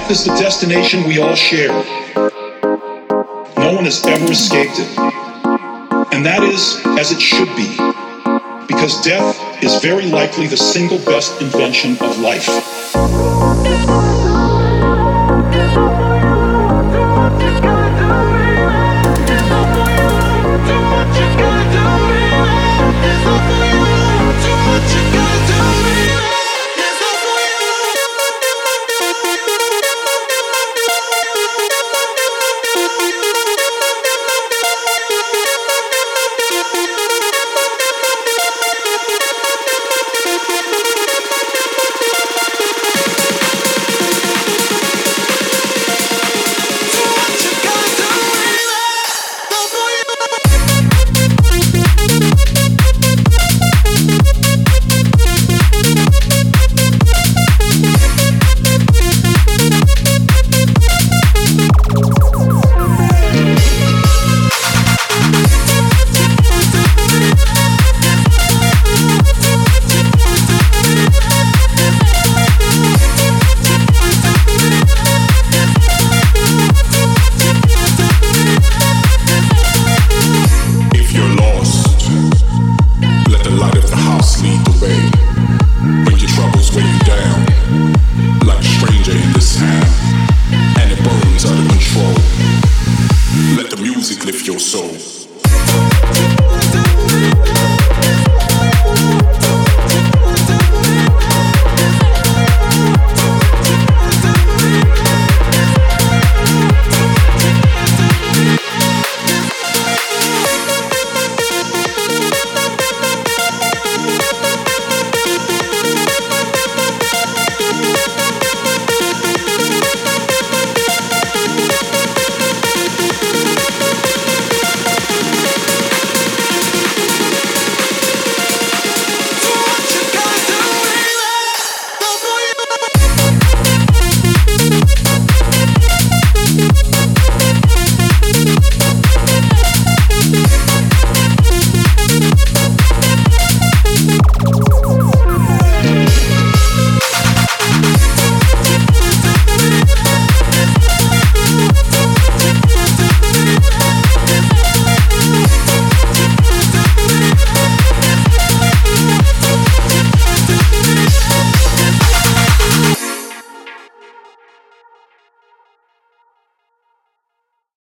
Death is the destination we all share. No one has ever escaped it. And that is as it should be, because death is very likely the single best invention of life.